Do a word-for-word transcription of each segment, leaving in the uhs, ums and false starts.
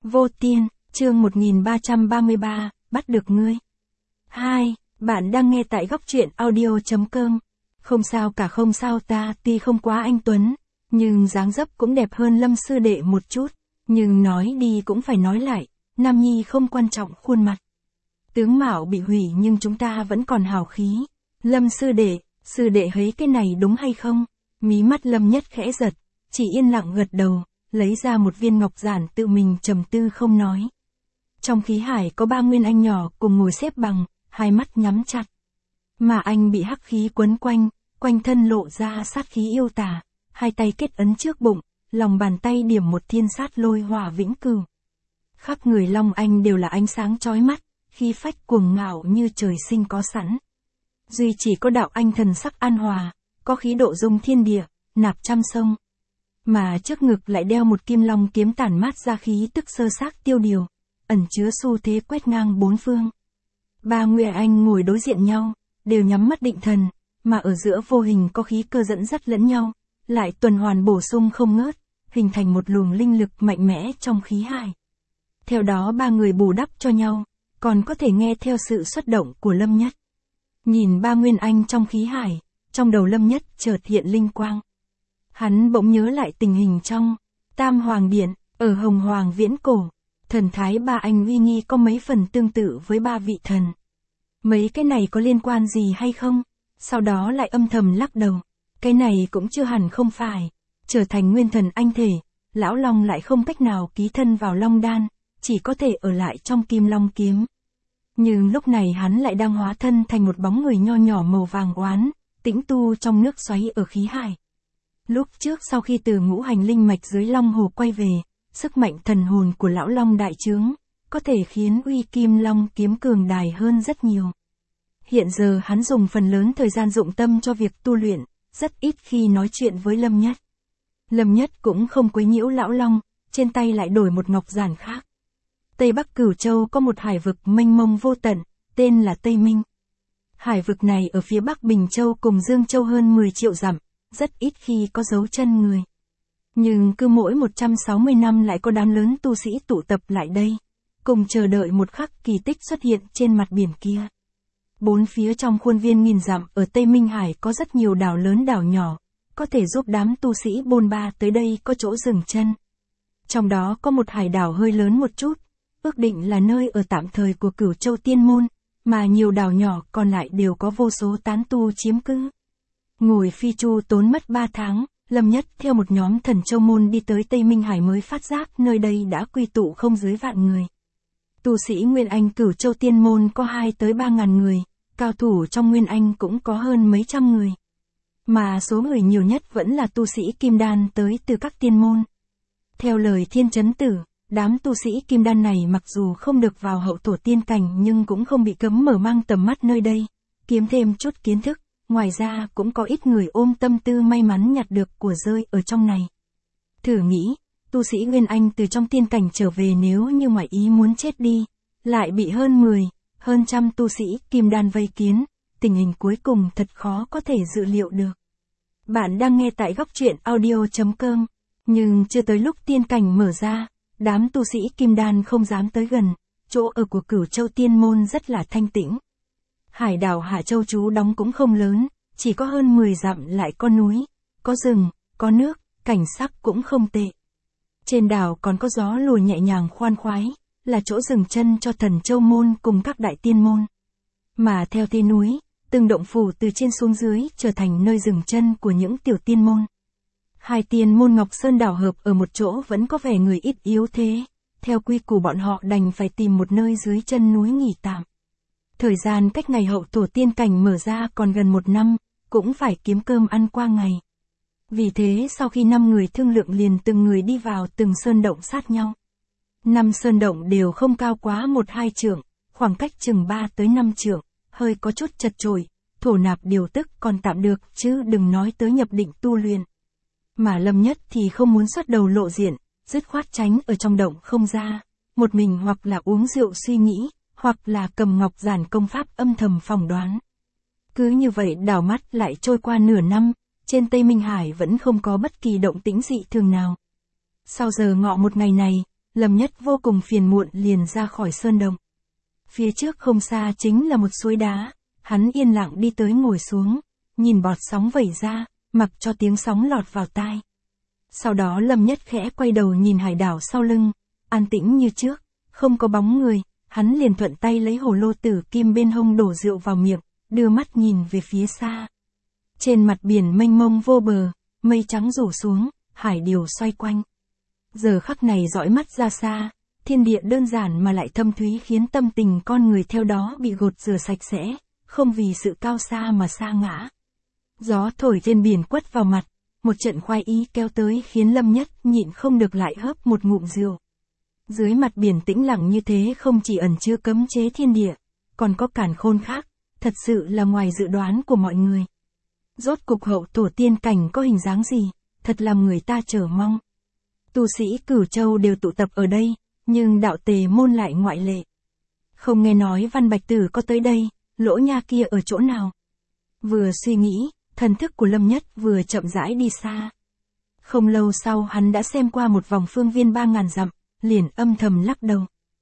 Vô Tiên, chương một nghìn ba trăm ba mươi ba, bắt được ngươi. hai. Bạn đang nghe tại góc truyện audio.com. Không sao cả, không sao, ta tuy không quá anh tuấn, nhưng dáng dấp cũng đẹp hơn Lâm sư đệ một chút. Nhưng nói đi cũng phải nói lại, nam nhi không quan trọng khuôn mặt. Tướng mạo bị hủy nhưng chúng ta vẫn còn hào khí. Lâm sư đệ, sư đệ thấy cái này đúng hay không? Mí mắt Lâm Nhất khẽ giật, chỉ yên lặng gật đầu, lấy ra một viên ngọc giản tự mình trầm tư không nói. Trong khí hải có ba nguyên anh nhỏ cùng ngồi xếp bằng, hai mắt nhắm chặt. Mà anh bị hắc khí quấn quanh, quanh thân lộ ra sát khí yêu tà, hai tay kết ấn trước bụng, lòng bàn tay điểm một thiên sát lôi hỏa vĩnh cửu. Khắp người Long Anh đều là ánh sáng chói mắt, khí phách cuồng ngạo như trời sinh có sẵn. Duy chỉ có đạo anh thần sắc an hòa, có khí độ dung thiên địa, nạp trăm sông. Mà trước ngực lại đeo một kim long kiếm tản mát ra khí tức sơ xác tiêu điều, ẩn chứa xu thế quét ngang bốn phương. Ba Nguyên Anh ngồi đối diện nhau, đều nhắm mắt định thần, mà ở giữa vô hình có khí cơ dẫn dắt lẫn nhau, lại tuần hoàn bổ sung không ngớt, hình thành một luồng linh lực mạnh mẽ trong khí hải. Theo đó ba người bù đắp cho nhau, còn có thể nghe theo sự xuất động của Lâm Nhất. Nhìn ba Nguyên Anh trong khí hải, trong đầu Lâm Nhất chợt hiện linh quang. Hắn bỗng nhớ lại tình hình trong Tam Hoàng Điện, ở Hồng Hoàng viễn cổ, thần thái ba anh uy nghi có mấy phần tương tự với ba vị thần. Mấy cái này có liên quan gì hay không? Sau đó lại âm thầm lắc đầu, cái này cũng chưa hẳn không phải, trở thành nguyên thần anh thể, lão Long lại không cách nào ký thân vào Long Đan, chỉ có thể ở lại trong Kim Long kiếm. Nhưng lúc này hắn lại đang hóa thân thành một bóng người nho nhỏ màu vàng oán, tĩnh tu trong nước xoáy ở khí hải. Lúc trước sau khi từ ngũ hành linh mạch dưới Long Hồ quay về, sức mạnh thần hồn của lão Long đại trướng, có thể khiến uy Kim Long kiếm cường đại hơn rất nhiều. Hiện giờ hắn dùng phần lớn thời gian dụng tâm cho việc tu luyện, rất ít khi nói chuyện với Lâm Nhất. Lâm Nhất cũng không quấy nhiễu lão Long, trên tay lại đổi một ngọc giản khác. Tây Bắc Cửu Châu có một hải vực mênh mông vô tận, tên là Tây Minh. Hải vực này ở phía Bắc Bình Châu cùng Dương Châu hơn mười triệu dặm, rất ít khi có dấu chân người. Nhưng cứ mỗi một trăm sáu mươi năm lại có đám lớn tu sĩ tụ tập lại đây, cùng chờ đợi một khắc kỳ tích xuất hiện trên mặt biển kia. Bốn phía trong khuôn viên nghìn dặm ở Tây Minh Hải có rất nhiều đảo lớn đảo nhỏ, có thể giúp đám tu sĩ bôn ba tới đây có chỗ dừng chân. Trong đó có một hải đảo hơi lớn một chút, ước định là nơi ở tạm thời của Cửu Châu Tiên Môn, mà nhiều đảo nhỏ còn lại đều có vô số tán tu chiếm cứ. Ngồi phi chu tốn mất ba tháng, Lâm Nhất theo một nhóm thần châu môn đi tới Tây Minh Hải mới phát giác nơi đây đã quy tụ không dưới vạn người. Tu sĩ Nguyên Anh Cửu Châu Tiên Môn có hai tới ba ngàn người, cao thủ trong Nguyên Anh cũng có hơn mấy trăm người. Mà số người nhiều nhất vẫn là tu sĩ Kim Đan tới từ các tiên môn. Theo lời Thiên Chấn Tử, đám tu sĩ Kim Đan này mặc dù không được vào hậu thổ tiên cảnh nhưng cũng không bị cấm mở mang tầm mắt nơi đây, kiếm thêm chút kiến thức. Ngoài ra cũng có ít người ôm tâm tư may mắn nhặt được của rơi ở trong này. Thử nghĩ, tu sĩ Nguyên Anh từ trong tiên cảnh trở về nếu như ngoại ý muốn chết đi, lại bị hơn mười, hơn trăm tu sĩ Kim Đan vây kiến, tình hình cuối cùng thật khó có thể dự liệu được. Bạn đang nghe tại góc truyện audio.com, nhưng chưa tới lúc tiên cảnh mở ra, đám tu sĩ Kim Đan không dám tới gần, chỗ ở của Cửu Châu Tiên Môn rất là thanh tĩnh. Hải đảo Hạ Châu trú đóng cũng không lớn, chỉ có hơn mười dặm lại có núi, có rừng, có nước, cảnh sắc cũng không tệ. Trên đảo còn có gió lùa nhẹ nhàng khoan khoái, là chỗ dừng chân cho thần châu môn cùng các đại tiên môn. Mà theo thế núi, từng động phủ từ trên xuống dưới trở thành nơi dừng chân của những tiểu tiên môn. Hai tiên môn Ngọc Sơn đảo hợp ở một chỗ vẫn có vẻ người ít yếu thế, theo quy củ bọn họ đành phải tìm một nơi dưới chân núi nghỉ tạm. Thời gian cách ngày hậu thổ tiên cảnh mở ra còn gần một năm, cũng phải kiếm cơm ăn qua ngày. Vì thế sau khi năm người thương lượng liền từng người đi vào từng sơn động sát nhau. Năm sơn động đều không cao quá một hai trượng, khoảng cách chừng ba tới năm trượng, hơi có chút chật chội, thổ nạp điều tức còn tạm được chứ đừng nói tới nhập định tu luyện. Mà Lâm Nhất thì không muốn xuất đầu lộ diện, dứt khoát tránh ở trong động không ra, một mình hoặc là uống rượu suy nghĩ, hoặc là cầm ngọc giản công pháp âm thầm phỏng đoán. Cứ như vậy đảo mắt lại trôi qua nửa năm, trên Tây Minh Hải vẫn không có bất kỳ động tĩnh dị thường nào. Sau giờ ngọ một ngày này, Lâm Nhất vô cùng phiền muộn liền ra khỏi sơn động. Phía trước không xa chính là một suối đá, hắn yên lặng đi tới ngồi xuống, nhìn bọt sóng vẩy ra, mặc cho tiếng sóng lọt vào tai. Sau đó Lâm Nhất khẽ quay đầu nhìn hải đảo sau lưng, an tĩnh như trước, không có bóng người, hắn liền thuận tay lấy hồ lô tử kim bên hông đổ rượu vào miệng, đưa mắt nhìn về phía xa. Trên mặt biển mênh mông vô bờ, mây trắng rủ xuống, hải điều xoay quanh. Giờ khắc này dõi mắt ra xa, thiên địa đơn giản mà lại thâm thúy khiến tâm tình con người theo đó bị gột rửa sạch sẽ, không vì sự cao xa mà sa ngã. Gió thổi trên biển quất vào mặt, một trận khoái ý kéo tới khiến Lâm Nhất nhịn không được lại hớp một ngụm rượu. Dưới mặt biển tĩnh lặng như thế không chỉ ẩn chứa cấm chế thiên địa, còn có càn khôn khác, thật sự là ngoài dự đoán của mọi người. Rốt cục hậu tổ tiên cảnh có hình dáng gì, thật làm người ta chờ mong. Tu sĩ Cửu Châu đều tụ tập ở đây, nhưng đạo Tề môn lại ngoại lệ. Không nghe nói Văn Bạch Tử có tới đây, Lỗ Nha kia ở chỗ nào. Vừa suy nghĩ, thần thức của Lâm Nhất vừa chậm rãi đi xa. Không lâu sau hắn đã xem qua một vòng phương viên ba ngàn dặm, liền âm thầm lắc đầu.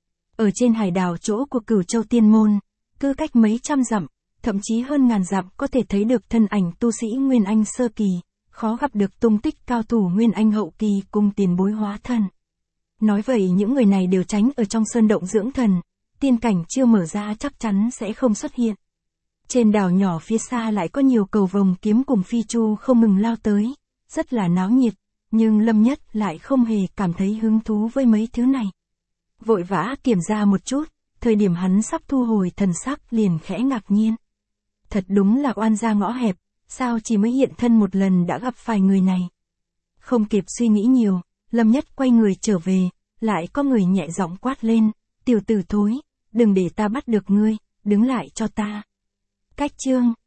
Ở trên hải đảo chỗ của Cửu Châu Tiên Môn, cứ cách mấy trăm dặm, thậm chí hơn ngàn dặm có thể thấy được thân ảnh tu sĩ Nguyên Anh sơ kỳ, khó gặp được tung tích cao thủ Nguyên Anh hậu kỳ cùng tiền bối hóa thân. Nói vậy những người này đều tránh ở trong sơn động dưỡng thần, tiên cảnh chưa mở ra chắc chắn sẽ không xuất hiện. Trên đảo nhỏ phía xa lại có nhiều cầu vồng kiếm cùng phi chu không ngừng lao tới, rất là náo nhiệt, nhưng Lâm Nhất lại không hề cảm thấy hứng thú với mấy thứ này. Vội vã kiểm tra một chút, thời điểm hắn sắp thu hồi thần sắc liền khẽ ngạc nhiên. Thật đúng là oan gia ngõ hẹp, sao chỉ mới hiện thân một lần đã gặp phải người này. Không kịp suy nghĩ nhiều, Lâm Nhất quay người trở về, lại có người nhẹ giọng quát lên, tiểu tử thối, đừng để ta bắt được ngươi, đứng lại cho ta. Cách chương